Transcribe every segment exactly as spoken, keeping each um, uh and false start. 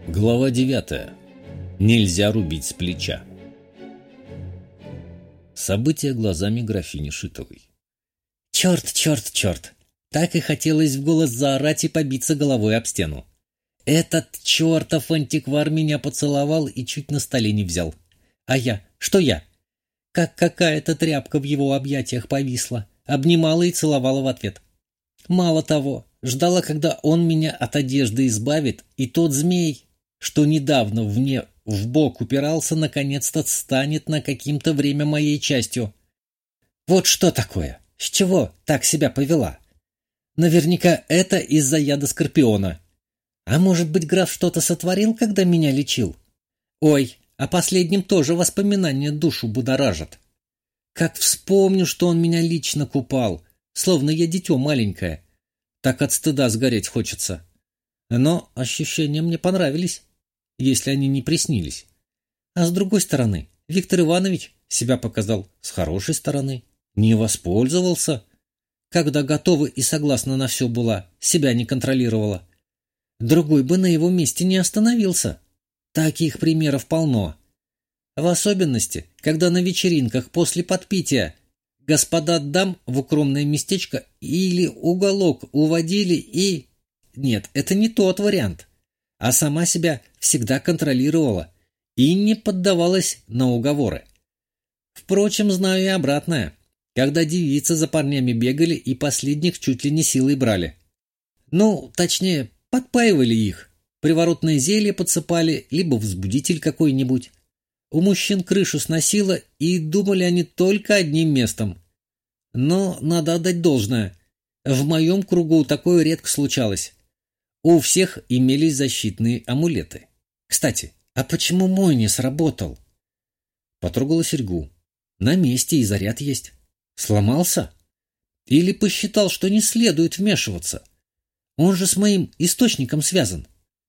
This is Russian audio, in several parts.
Глава девятая. Нельзя рубить с плеча. События глазами графини Шитовой. Черт, черт, черт! Так и хотелось в голос заорать и побиться головой об стену. Этот чертов антиквар меня поцеловал и чуть на столе не взял. А я? Что я? Как какая-то тряпка в его объятиях повисла, обнимала и целовала в ответ. Мало того, ждала, когда он меня от одежды избавит, и тот змей, что недавно мне в бок упирался, наконец-то станет на каким-то время моей частью. Вот что такое? С чего так себя повела? Наверняка это из-за яда скорпиона. А может быть, граф что-то сотворил, когда меня лечил? Ой, о последнем тоже воспоминания душу будоражат. Как вспомню, что он меня лично купал, словно я дитё маленькое, так от стыда сгореть хочется. Но ощущения мне понравились, если они не приснились. А с другой стороны, Виктор Иванович себя показал с хорошей стороны, не воспользовался, когда готова и согласна на все была, себя не контролировала. Другой бы на его месте не остановился. Таких примеров полно. В особенности, когда на вечеринках после подпития господа дам в укромное местечко или уголок уводили и... Нет, это не тот вариант. А сама себя всегда контролировала и не поддавалась на уговоры. Впрочем, знаю и обратное, когда девицы за парнями бегали и последних чуть ли не силой брали. Ну, точнее, подпаивали их, приворотное зелье подсыпали, либо взбудитель какой-нибудь. У мужчин крышу сносило, и думали они только одним местом. Но надо отдать должное. В моем кругу такое редко случалось. У всех имелись защитные амулеты. Кстати, а почему мой не сработал? Потрогала серьгу. На месте и заряд есть. Сломался? Или посчитал, что не следует вмешиваться? Он же с моим источником связан.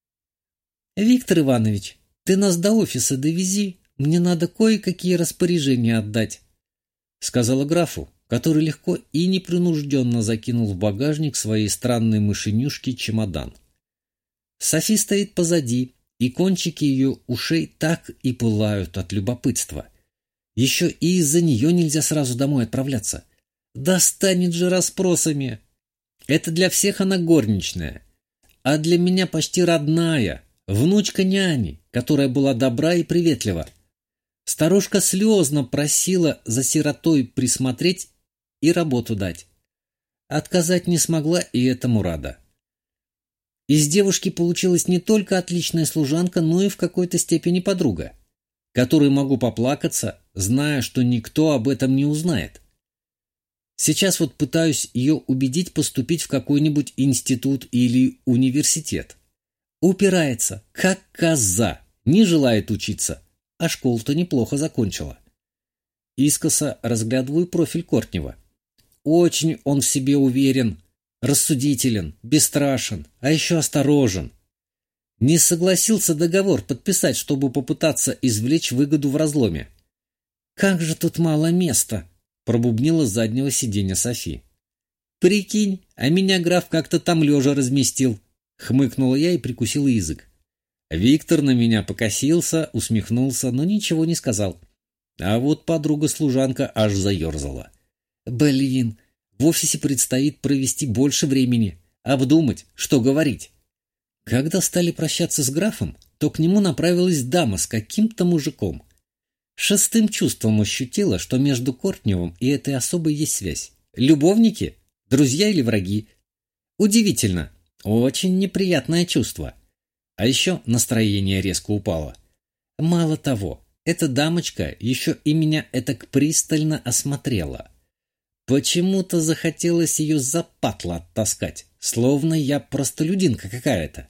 Виктор Иванович, ты нас до офиса довези. Мне надо кое-какие распоряжения отдать, сказала графу, который легко и непринужденно закинул в багажник своей странной мышенюшки чемодан. Софи стоит позади, и кончики ее ушей так и пылают от любопытства. Еще и из-за нее нельзя сразу домой отправляться. Достанет же расспросами. Это для всех она горничная, а для меня почти родная, внучка няни, которая была добра и приветлива. Старушка слезно просила за сиротой присмотреть и работу дать. Отказать не смогла, и этому рада. Из девушки получилась не только отличная служанка, но и в какой-то степени подруга, которой могу поплакаться, зная, что никто об этом не узнает. Сейчас вот пытаюсь ее убедить поступить в какой-нибудь институт или университет. Упирается, как коза, не желает учиться, а школу-то неплохо закончила. Искоса разглядываю профиль Кортнева. Очень он в себе уверен, рассудителен, бесстрашен, а еще осторожен. Не согласился договор подписать, чтобы попытаться извлечь выгоду в разломе. «Как же тут мало места!» — пробубнила с заднего сиденья Софи. «Прикинь, а меня граф как-то там лежа разместил!» — хмыкнула я и прикусила язык. Виктор на меня покосился, усмехнулся, но ничего не сказал. А вот подруга-служанка аж заерзала. «Блин, в офисе предстоит провести больше времени, обдумать, что говорить». Когда стали прощаться с графом, то к нему направилась дама с каким-то мужиком. Шестым чувством ощутила, что между Кортневым и этой особой есть связь. Любовники? Друзья или враги? Удивительно. Очень неприятное чувство. А еще настроение резко упало. Мало того, эта дамочка еще и меня этак пристально осмотрела. Почему-то захотелось ее за патло оттаскать, словно я простолюдинка какая-то.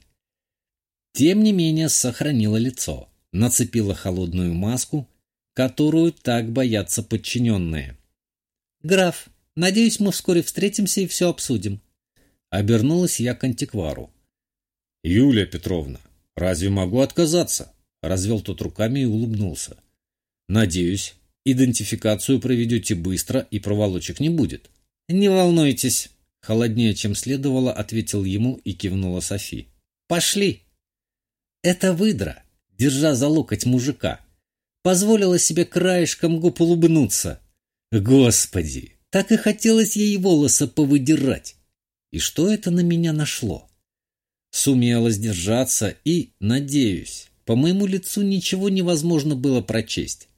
Тем не менее сохранила лицо, нацепила холодную маску, которую так боятся подчиненные. «Граф, надеюсь, мы вскоре встретимся и все обсудим». Обернулась я к антиквару. «Юлия Петровна, разве могу отказаться?» Развел тот руками и улыбнулся. «Надеюсь, идентификацию проведете быстро и проволочек не будет». «Не волнуйтесь», — холоднее, чем следовало, ответил ему и кивнула Софи. «Пошли». эта выдра, держа за локоть мужика, позволила себе краешком губ улыбнуться. Господи, так и хотелось ей волосы повыдирать. И что это на меня нашло? Сумела сдержаться и, надеюсь, по моему лицу ничего невозможно было прочесть.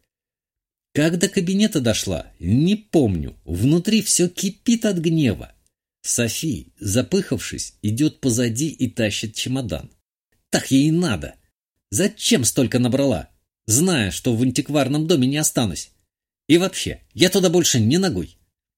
Как до кабинета дошла, не помню, внутри все кипит от гнева. Софи, запыхавшись, идет позади и тащит чемодан. Так ей и надо. Зачем столько набрала, зная, что в антикварном доме не останусь? И вообще, я туда больше не ногой.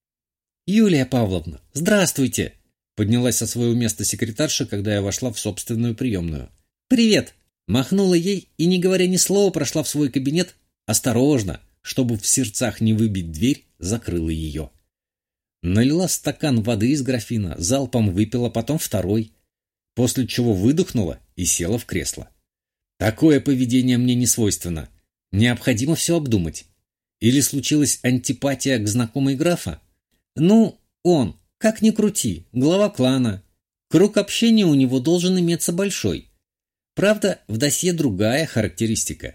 «Юлия Павловна, здравствуйте!» Поднялась со своего места секретарша, когда я вошла в собственную приемную. «Привет!» Махнула ей и, не говоря ни слова, прошла в свой кабинет, осторожно, чтобы в сердцах не выбить дверь, закрыла ее. Налила стакан воды из графина, залпом выпила, потом второй, после чего выдохнула и села в кресло. Такое поведение мне не свойственно. Необходимо все обдумать. Или случилась антипатия к знакомой графа? Ну, он, как ни крути, глава клана. Круг общения у него должен иметься большой. Правда, в досье другая характеристика.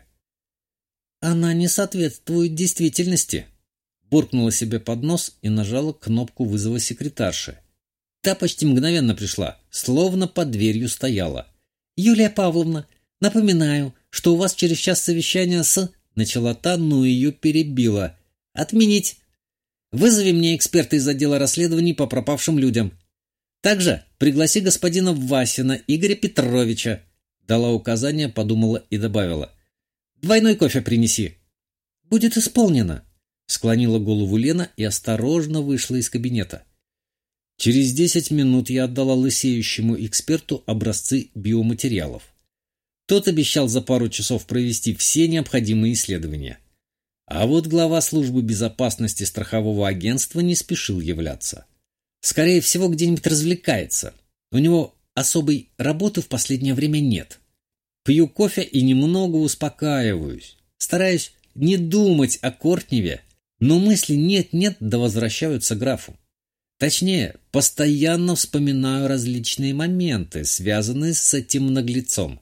Она не соответствует действительности. Буркнула себе под нос и нажала кнопку вызова секретарши. Та почти мгновенно пришла, словно под дверью стояла. «Юлия Павловна, напоминаю, что у вас через час совещание с...» Начала та, но ее перебила. «Отменить. Вызови мне эксперта из отдела расследований по пропавшим людям. Также пригласи господина Васина Игоря Петровича». Дала указание, подумала и добавила. «Двойной кофе принеси». «Будет исполнено», — склонила голову Лена и осторожно вышла из кабинета. Через десять минут я отдала лысеющему эксперту образцы биоматериалов. Тот обещал за пару часов провести все необходимые исследования. А вот глава службы безопасности страхового агентства не спешил являться. Скорее всего, где-нибудь развлекается. У него особой работы в последнее время нет. Пью кофе и немного успокаиваюсь. Стараюсь не думать о Кортневе, но мысли нет-нет да возвращаются к графу. Точнее, постоянно вспоминаю различные моменты, связанные с этим наглецом.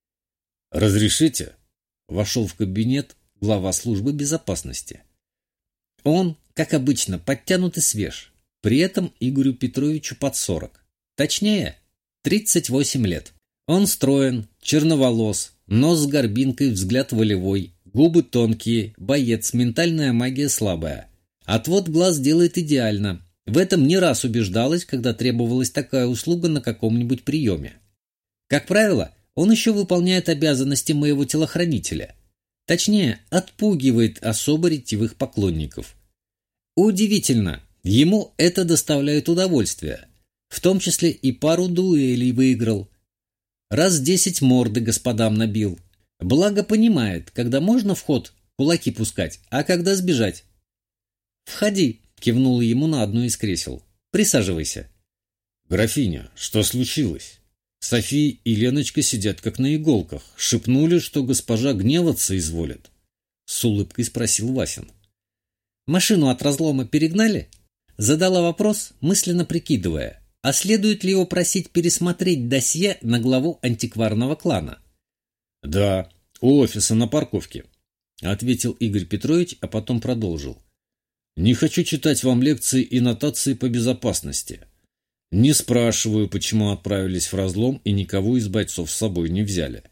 «Разрешите?» — вошел в кабинет глава службы безопасности. Он, как обычно, подтянут и свеж. При этом Игорю Петровичу под сорок. Точнее, тридцать восемь лет. Он строен, черноволос, нос с горбинкой, взгляд волевой, губы тонкие, боец, ментальная магия слабая. Отвод глаз делает идеально. В этом не раз убеждалась, когда требовалась такая услуга на каком-нибудь приеме. Как правило, он еще выполняет обязанности моего телохранителя. Точнее, отпугивает особо ретивых поклонников. Удивительно, ему это доставляет удовольствие. В том числе и пару дуэлей выиграл. Раз десять морды господам набил. Благо понимает, когда можно в ход кулаки пускать, а когда сбежать. «Входи», — кивнула ему на одно из кресел. «Присаживайся». «Графиня, что случилось? София и Леночка сидят как на иголках. Шепнули, что госпожа гневаться изволит», — с улыбкой спросил Васин. «Машину от разлома перегнали?» Задала вопрос, мысленно прикидывая, а следует ли его просить пересмотреть досье на главу антикварного клана. «Да, у офиса на парковке», — ответил Игорь Петрович, а потом продолжил. «Не хочу читать вам лекции и нотации по безопасности. Не спрашиваю, почему отправились в разлом и никого из бойцов с собой не взяли.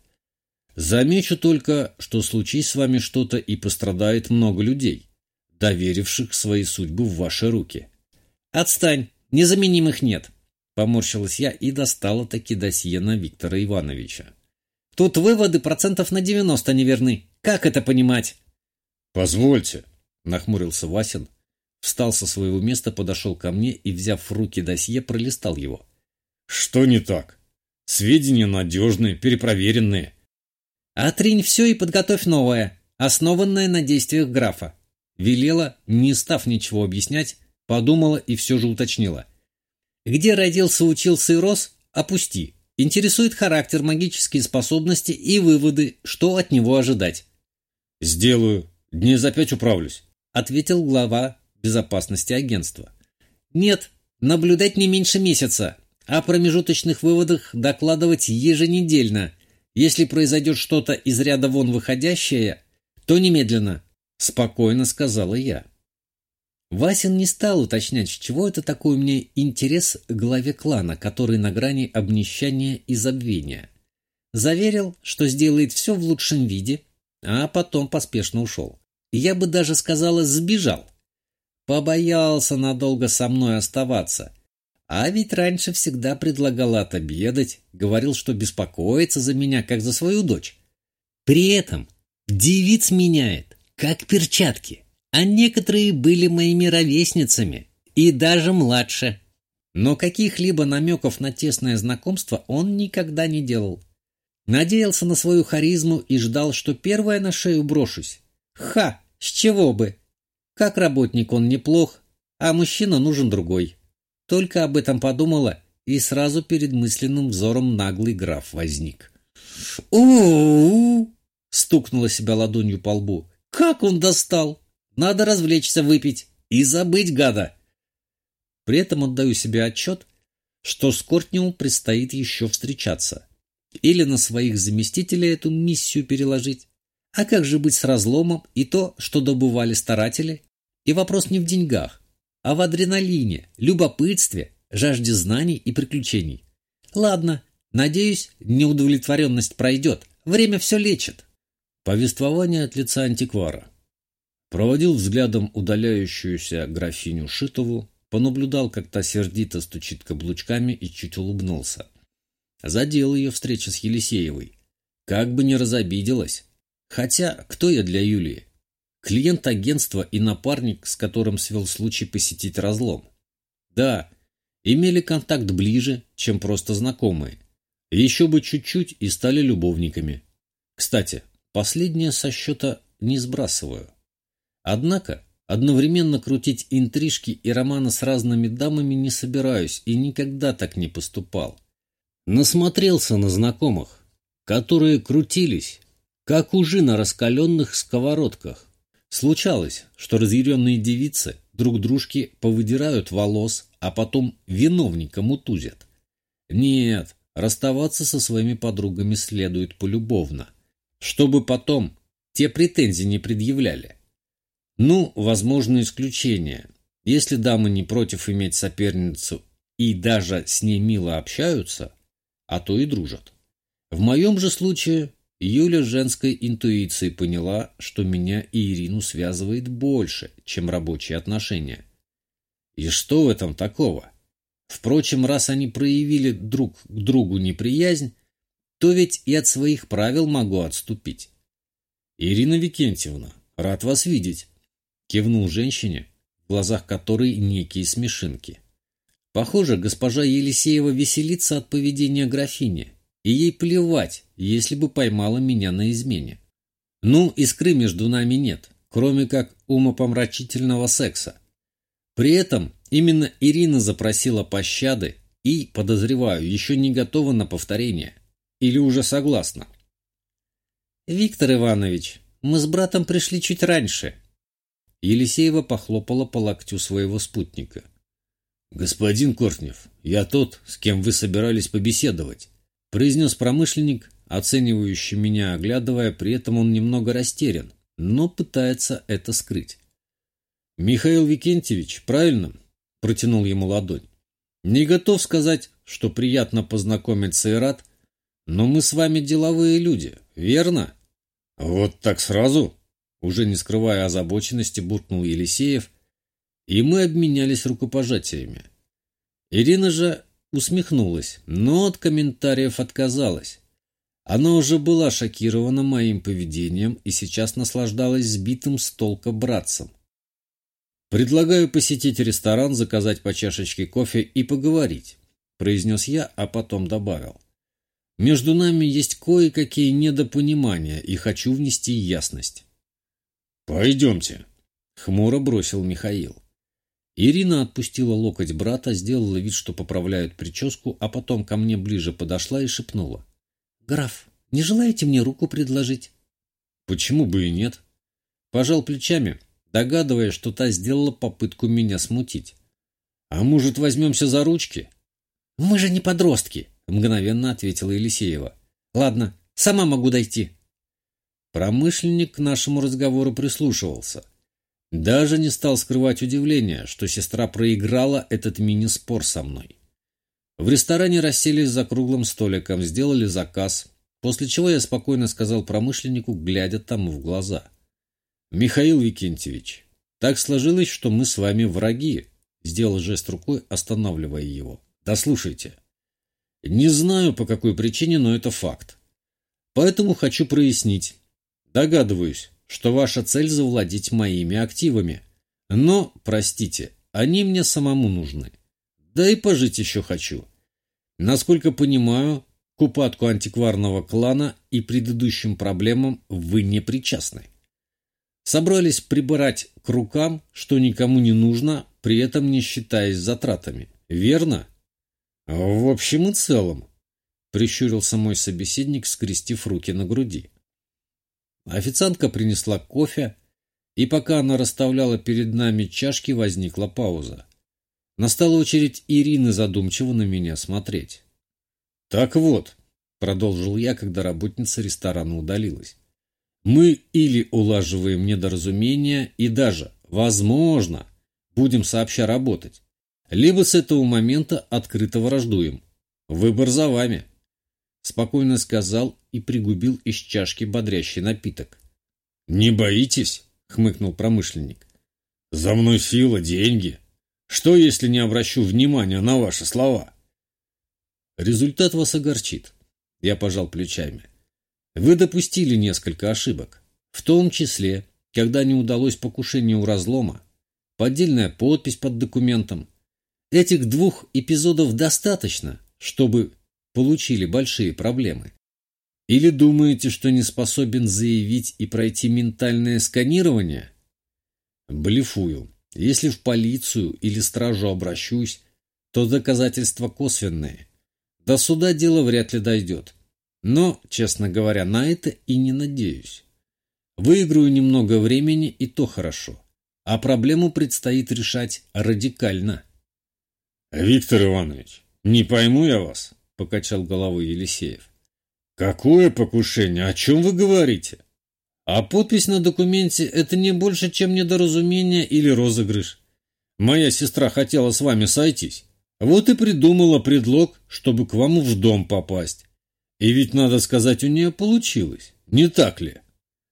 Замечу только, что случись с вами что-то и пострадает много людей, доверивших свои судьбы в ваши руки». «Отстань, незаменимых нет», — поморщилась я и достала таки досье на Виктора Ивановича. «Тут выводы процентов на девяносто неверны. Как это понимать?» «Позвольте», — нахмурился Васин, встал со своего места, подошел ко мне и, взяв в руки досье, пролистал его. «Что не так? Сведения надежные, перепроверенные». «Отринь все и подготовь новое, основанное на действиях графа», — велела, не став ничего объяснять, подумала и все же уточнила. «Где родился, учился и рос, опусти. Интересует характер, магические способности и выводы, что от него ожидать». «Сделаю. Дней за пять управлюсь», — ответил глава безопасности агентства. «Нет, наблюдать не меньше месяца, о промежуточных выводах докладывать еженедельно. Если произойдет что-то из ряда вон выходящее, то немедленно, — спокойно сказала я. Васин не стал уточнять, с чего это такой у меня интерес к главе клана, который на грани обнищания и забвения. Заверил, что сделает все в лучшем виде, а потом поспешно ушел. Я бы даже сказала, сбежал. Побоялся надолго со мной оставаться. А ведь раньше всегда предлагал отобедать, говорил, что беспокоится за меня, как за свою дочь. При этом девиц меняет, как перчатки, а некоторые были моими ровесницами и даже младше. Но каких-либо намеков на тесное знакомство он никогда не делал. Надеялся на свою харизму и ждал, что первая на шею брошусь. Ха, с чего бы? Как работник он неплох, а мужчина нужен другой. Только об этом подумала, и сразу перед мысленным взором наглый граф возник. «У-у-у!» — стукнула себя ладонью по лбу. «Как он достал! Надо развлечься, выпить и забыть гада!» При этом отдаю себе отчет, что с Кортневым предстоит еще встречаться. Или на своих заместителей эту миссию переложить. А как же быть с разломом и то, что добывали старатели? И вопрос не в деньгах, а в адреналине, любопытстве, жажде знаний и приключений. Ладно, надеюсь, неудовлетворенность пройдет, время все лечит. Повествование от лица антиквара. Проводил взглядом удаляющуюся графиню Шитову, понаблюдал, как та сердито стучит каблучками, и чуть улыбнулся. Задел ее встреча с Елисеевой. Как бы не разобиделась. Хотя, кто я для Юлии? Клиент агентства и напарник, с которым свел случай посетить разлом. Да, имели контакт ближе, чем просто знакомые. Еще бы чуть-чуть и стали любовниками. Кстати, последнее со счета не сбрасываю. Однако, одновременно крутить интрижки и романы с разными дамами не собираюсь и никогда так не поступал. Насмотрелся на знакомых, которые крутились, как ужи на раскаленных сковородках. Случалось, что разъяренные девицы друг дружке повыдирают волос, а потом виновника мутузят. Нет, расставаться со своими подругами следует полюбовно, чтобы потом те претензий не предъявляли. Ну, возможно, исключение. Если дамы не против иметь соперницу и даже с ней мило общаются, а то и дружат. В моем же случае Юля женской интуицией поняла, что меня и Ирину связывает больше, чем рабочие отношения. И что в этом такого? Впрочем, раз они проявили друг к другу неприязнь, то ведь и от своих правил могу отступить. «Ирина Викентьевна, рад вас видеть», — кивнул женщине, в глазах которой некие смешинки. Похоже, госпожа Елисеева веселится от поведения графини, и ей плевать, если бы поймала меня на измене. Ну, искры между нами нет, кроме как умопомрачительного секса. При этом именно Ирина запросила пощады и, подозреваю, еще не готова на повторение. Или уже согласна. «Виктор Иванович, мы с братом пришли чуть раньше». Елисеева похлопала по локтю своего спутника. «Господин Кортнев, я тот, с кем вы собирались побеседовать», — произнес промышленник, оценивающий меня, оглядывая, при этом он немного растерян, но пытается это скрыть. «Михаил Викентьевич, правильно?» — протянул ему ладонь. «Не готов сказать, что приятно познакомиться и рад, но мы с вами деловые люди, верно?» «Вот так сразу?» — уже не скрывая озабоченности, буркнул Елисеев, и мы обменялись рукопожатиями. Ирина же усмехнулась, но от комментариев отказалась. Она уже была шокирована моим поведением и сейчас наслаждалась сбитым с толка братцем. «Предлагаю посетить ресторан, заказать по чашечке кофе и поговорить», — произнес я, а потом добавил. «Между нами есть кое-какие недопонимания, и хочу внести ясность». «Пойдемте», — хмуро бросил Михаил. Ирина отпустила локоть брата, сделала вид, что поправляет прическу, а потом ко мне ближе подошла и шепнула. «Граф, не желаете мне руку предложить?» «Почему бы и нет?» Пожал плечами, догадываясь, что та сделала попытку меня смутить. «А может, возьмемся за ручки?» «Мы же не подростки», — мгновенно ответила Елисеева. «Ладно, Сама могу дойти». Промышленник к нашему разговору прислушивался. Даже не стал скрывать удивление, что сестра проиграла этот мини-спор со мной. В ресторане расселись за круглым столиком, сделали заказ, после чего я спокойно сказал промышленнику, глядя тому в глаза: «Михаил Викентьевич, так сложилось, что мы с вами враги», — сделал жест рукой, останавливая его. «Да слушайте. Не знаю, по какой причине, но это факт. Поэтому хочу прояснить. Догадываюсь, что ваша цель завладеть моими активами. Но, простите, они мне самому нужны. Да и пожить еще хочу. Насколько понимаю, к упадку антикварного клана и предыдущим проблемам вы не причастны. Собрались прибрать к рукам, что никому не нужно, при этом не считаясь затратами. Верно?» «В общем и целом», — прищурился мой собеседник, скрестив руки на груди. Официантка принесла кофе, и пока она расставляла перед нами чашки, возникла пауза. Настала очередь Ирины задумчиво на меня смотреть. «Так вот», — продолжил я, когда работница ресторана удалилась, «мы или улаживаем недоразумения и даже, возможно, будем сообща работать, либо с этого момента открыто враждуем. Выбор за вами», — спокойно сказал и пригубил из чашки бодрящий напиток. «Не боитесь?» — хмыкнул промышленник. «За мной сила, деньги. Что, если не обращу внимания на ваши слова?» «Результат вас огорчит», — я пожал плечами. «Вы допустили несколько ошибок, в том числе, когда не удалось покушение у разлома, поддельная подпись под документом. Этих двух эпизодов достаточно, чтобы получили большие проблемы. Или думаете, что не способен заявить и пройти ментальное сканирование? Блефую. Если в полицию или стражу обращусь, то доказательства косвенные. До суда дело вряд ли дойдет. Но, честно говоря, на это и не надеюсь. Выиграю немного времени, и то хорошо. А проблему предстоит решать радикально». «Виктор Иванович, не пойму я вас», — покачал головой Елисеев. «Какое покушение? О чем вы говорите?» «А подпись на документе — это не больше, чем недоразумение или розыгрыш. Моя сестра хотела с вами сойтись. Вот и придумала предлог, чтобы к вам в дом попасть. И ведь, надо сказать, у нее получилось. Не так ли?»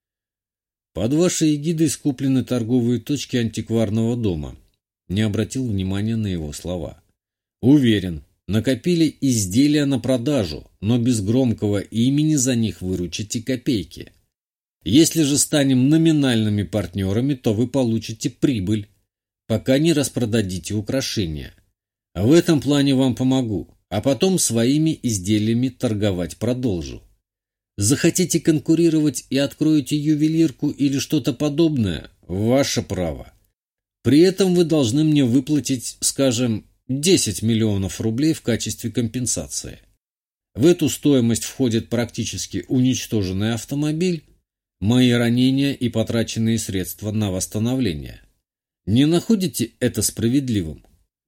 «Под вашей эгидой скуплены торговые точки антикварного дома», — не обратил внимания на его слова. «Уверен, накопили изделия на продажу, но без громкого имени за них выручите копейки. Если же станем номинальными партнерами, то вы получите прибыль, пока не распродадите украшения. В этом плане вам помогу, а потом своими изделиями торговать продолжу. Захотите конкурировать и откроете ювелирку или что-то подобное – ваше право. При этом вы должны мне выплатить, скажем, десять миллионов рублей в качестве компенсации. В эту стоимость входит практически уничтоженный автомобиль, мои ранения и потраченные средства на восстановление. Не находите это справедливым?»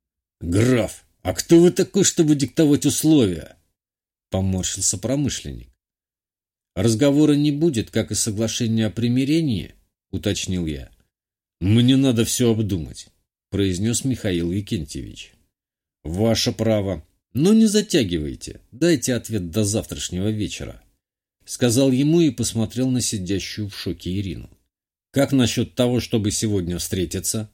«Граф, а кто вы такой, чтобы диктовать условия?» — поморщился промышленник. «Разговора не будет, как и соглашение о примирении», — уточнил я. «Мне надо все обдумать», — произнес Михаил Викентьевич. «Ваше право, но не затягивайте, дайте ответ до завтрашнего вечера», — сказал ему и посмотрел на сидящую в шоке Ирину. «Как насчет того, чтобы сегодня встретиться?»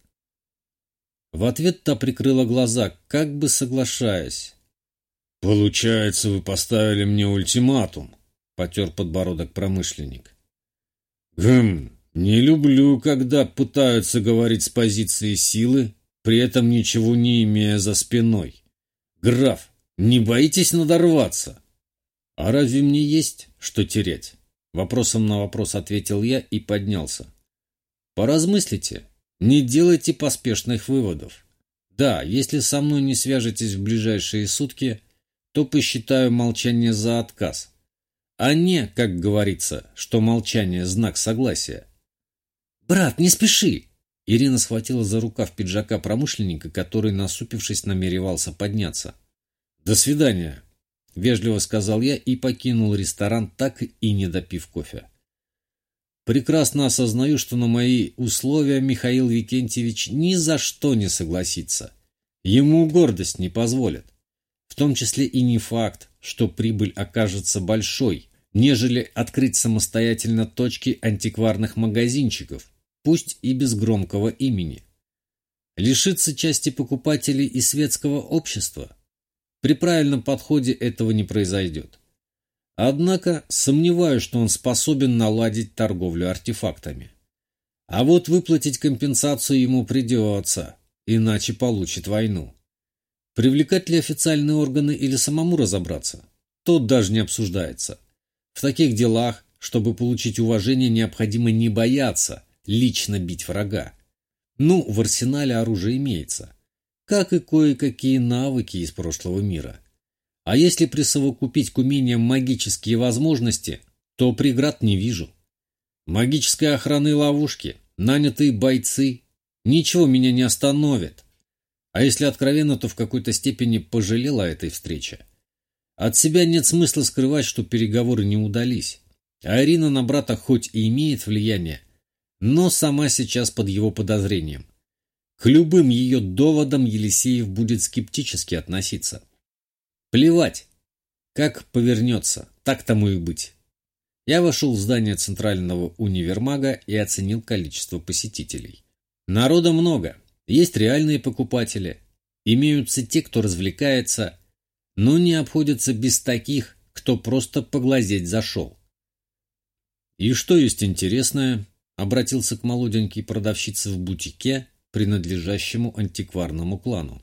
В ответ та прикрыла глаза, как бы соглашаясь. «Получается, вы поставили мне ультиматум», — потер подбородок промышленник. «Гм, не люблю, когда пытаются говорить с позиции силы, при этом ничего не имея за спиной. Граф, не боитесь надорваться?» «А разве мне есть что терять?» Вопросом на вопрос ответил я и поднялся. «Поразмыслите, не делайте поспешных выводов. Да, если со мной не свяжетесь в ближайшие сутки, то посчитаю молчание за отказ, а не, как говорится, что молчание – знак согласия». «Брат, не спеши!» Ирина схватила за рукав пиджака промышленника, который, насупившись, намеревался подняться. «До свидания!» — вежливо сказал я и покинул ресторан, так и не допив кофе. Прекрасно осознаю, что на мои условия Михаил Викентьевич ни за что не согласится. Ему гордость не позволит. В том числе и не факт, что прибыль окажется большой, нежели открыть самостоятельно точки антикварных магазинчиков, пусть и без громкого имени. Лишиться части покупателей и светского общества? При правильном подходе этого не произойдет. Однако сомневаюсь, что он способен наладить торговлю артефактами. А вот выплатить компенсацию ему придется, иначе получит войну. Привлекать ли официальные органы или самому разобраться? Тут даже не обсуждается. В таких делах, чтобы получить уважение, необходимо не бояться лично бить врага. Ну, в арсенале оружие имеется, как и кое-какие навыки из прошлого мира. А если присовокупить к умениям магические возможности, то преград не вижу. Магическая охрана и ловушки, нанятые бойцы, ничего меня не остановит. А если откровенно, то в какой-то степени пожалела о этой встрече. От себя нет смысла скрывать, что переговоры не удались. А Ирина на брата хоть и имеет влияние, но сама сейчас под его подозрением. К любым ее доводам Елисеев будет скептически относиться. Плевать, как повернется, так тому и быть. Я вошел в здание центрального универмага и оценил количество посетителей. Народа много, есть реальные покупатели, имеются те, кто развлекается, но не обходятся без таких, кто просто поглазеть зашел. «И что есть интересное?» — обратился к молоденькой продавщице в бутике, принадлежащему антикварному клану.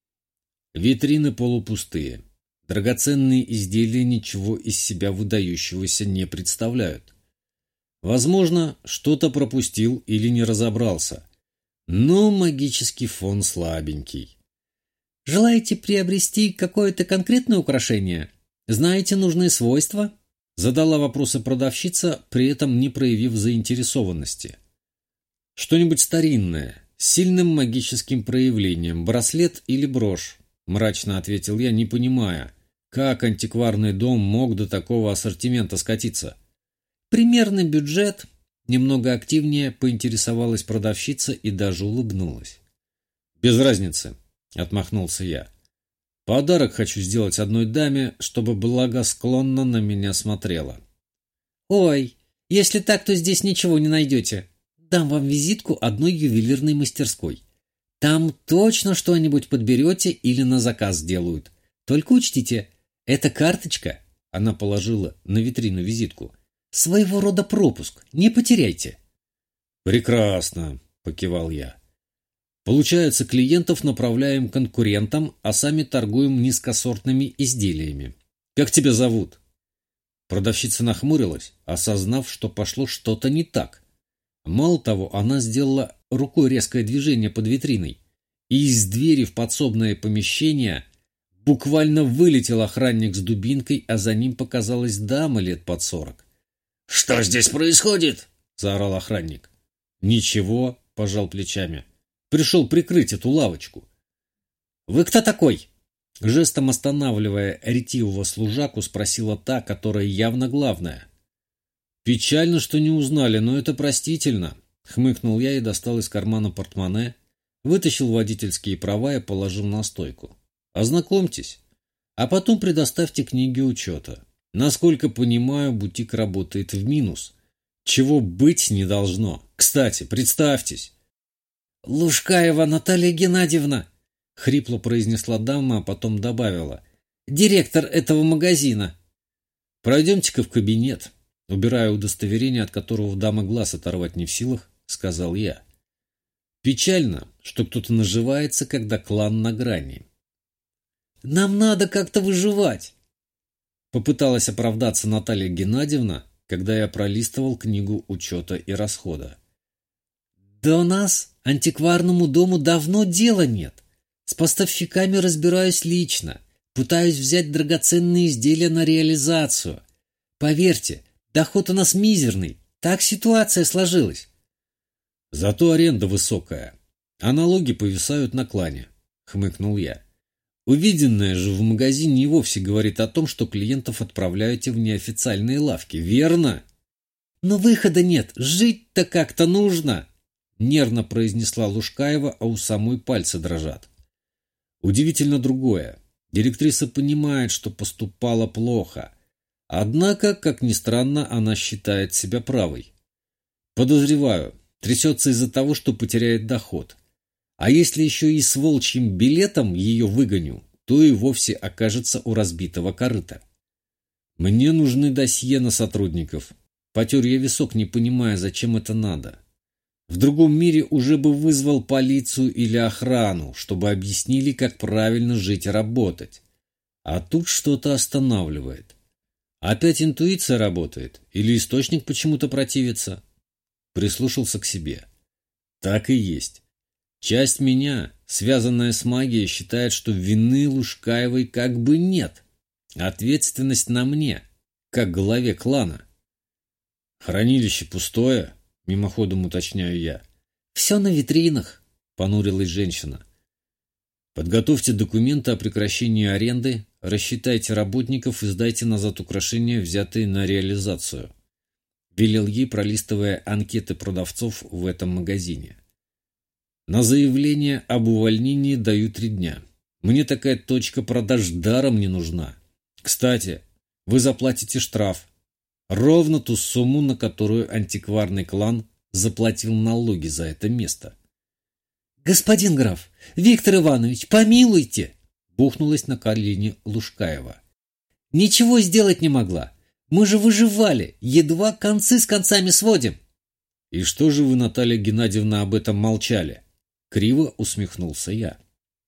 Витрины полупустые. Драгоценные изделия ничего из себя выдающегося не представляют. Возможно, что-то пропустил или не разобрался, но магический фон слабенький. «Желаете приобрести какое-то конкретное украшение? Знаете нужные свойства?» Задала вопросы продавщица, при этом не проявив заинтересованности. «Что-нибудь старинное, с сильным магическим проявлением, браслет или брошь?» — мрачно ответил я, не понимая, как антикварный дом мог до такого ассортимента скатиться. «Примерный бюджет», — немного активнее поинтересовалась продавщица и даже улыбнулась. «Без разницы», — отмахнулся я. «Подарок хочу сделать одной даме, чтобы благосклонно на меня смотрела». «Ой, если так, то здесь ничего не найдете. Дам вам визитку одной ювелирной мастерской. Там точно что-нибудь подберете или на заказ сделают. Только учтите, эта карточка, — она положила на витрину визитку, — своего рода пропуск, не потеряйте». «Прекрасно», — покивал я. «Получается, клиентов направляем конкурентам, а сами торгуем низкосортными изделиями. Как тебя зовут?» Продавщица нахмурилась, осознав, что пошло что-то не так. Мало того, она сделала рукой резкое движение под витриной, и из двери в подсобное помещение буквально вылетел охранник с дубинкой, а за ним показалась дама лет под сорок. «Что здесь происходит?» — заорал охранник. «Ничего», — пожал плечами. «Пришел прикрыть эту лавочку». «Вы кто такой?» Жестом останавливая ретивого служаку, спросила та, которая явно главная. «Печально, что не узнали, но это простительно», — хмыкнул я и достал из кармана портмоне, вытащил водительские права и положил на стойку. «Ознакомьтесь, а потом предоставьте книги учета. Насколько понимаю, бутик работает в минус, чего быть не должно. Кстати, представьтесь». «Лужкаева Наталья Геннадьевна», — хрипло произнесла дама, а потом добавила. «Директор этого магазина». «Пройдемте-ка в кабинет», — убирая удостоверение, от которого дама глаз оторвать не в силах, сказал я. «Печально, что кто-то наживается, когда клан на грани». «Нам надо как-то выживать», — попыталась оправдаться Наталья Геннадьевна, когда я пролистывал книгу учета и расхода. «Да у нас антикварному дому давно дела нет. С поставщиками разбираюсь лично. Пытаюсь взять драгоценные изделия на реализацию. Поверьте, доход у нас мизерный. Так ситуация сложилась». «Зато аренда высокая, а налоги повисают на клане», — хмыкнул я. Увиденное же в магазине и вовсе говорит о том, что клиентов отправляете в неофициальные лавки, верно? Но выхода нет, жить-то как-то нужно, нервно произнесла Лушкаева, а у самой пальцы дрожат. Удивительно другое. Директриса понимает, что поступала плохо. Однако, как ни странно, она считает себя правой. Подозреваю, трясется из-за того, что потеряет доход. А если еще и с волчьим билетом ее выгоню, то и вовсе окажется у разбитого корыта. Мне нужны досье на сотрудников. Потер я висок, не понимая, зачем это надо. В другом мире уже бы вызвал полицию или охрану, чтобы объяснили, как правильно жить и работать. А тут что-то останавливает. Опять интуиция работает? Или источник почему-то противится? Прислушался к себе. Так и есть. Часть меня, связанная с магией, считает, что вины Лушкаевой как бы нет. Ответственность на мне, как главе клана. Хранилище пустое, мимоходом уточняю я. Все на витринах, понурилась женщина. Подготовьте документы о прекращении аренды, рассчитайте работников и сдайте назад украшения, взятые на реализацию. Велел ей, пролистывая анкеты продавцов в этом магазине. На заявление об увольнении даю три дня. Мне такая точка продаж даром не нужна. Кстати, вы заплатите штраф. Ровно ту сумму, на которую антикварный клан заплатил налоги за это место. «Господин граф, Виктор Иванович, помилуйте!» Бухнулась на колени Лушкаева. «Ничего сделать не могла. Мы же выживали, едва концы с концами сводим». «И что же вы, Наталья Геннадьевна, об этом молчали?» Криво усмехнулся я.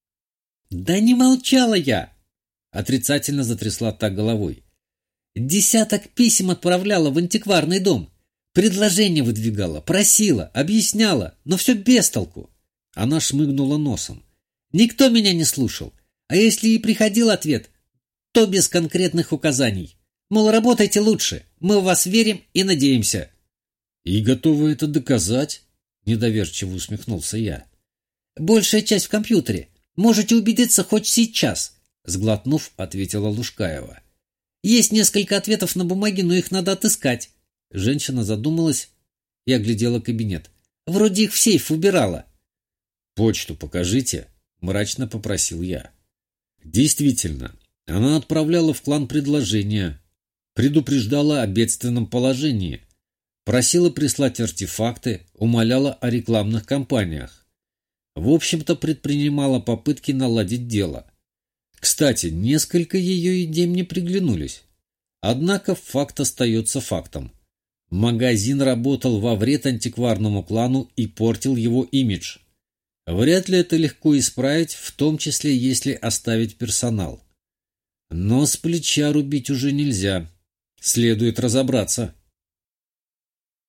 «Да не молчала я!» Отрицательно затрясла та головой. «Десяток писем отправляла в антикварный дом. Предложения выдвигала, просила, объясняла, но все без толку». Она шмыгнула носом. «Никто меня не слушал. А если и приходил ответ, то без конкретных указаний. Мол, работайте лучше, мы в вас верим и надеемся». «И готовы это доказать?» Недоверчиво усмехнулся я. «Большая часть в компьютере. Можете убедиться хоть сейчас», сглотнув, ответила Лушкаева. «Есть несколько ответов на бумаге, но их надо отыскать». Женщина задумалась и оглядела кабинет. «Вроде их в сейф убирала». «Почту покажите», — мрачно попросил я. Действительно, она отправляла в клан предложения, предупреждала о бедственном положении, просила прислать артефакты, умоляла о рекламных кампаниях. В общем-то, предпринимала попытки наладить дело. Кстати, несколько ее идей мне приглянулись. Однако факт остается фактом. Магазин работал во вред антикварному клану и портил его имидж. Вряд ли это легко исправить, в том числе, если оставить персонал. Но с плеча рубить уже нельзя. Следует разобраться.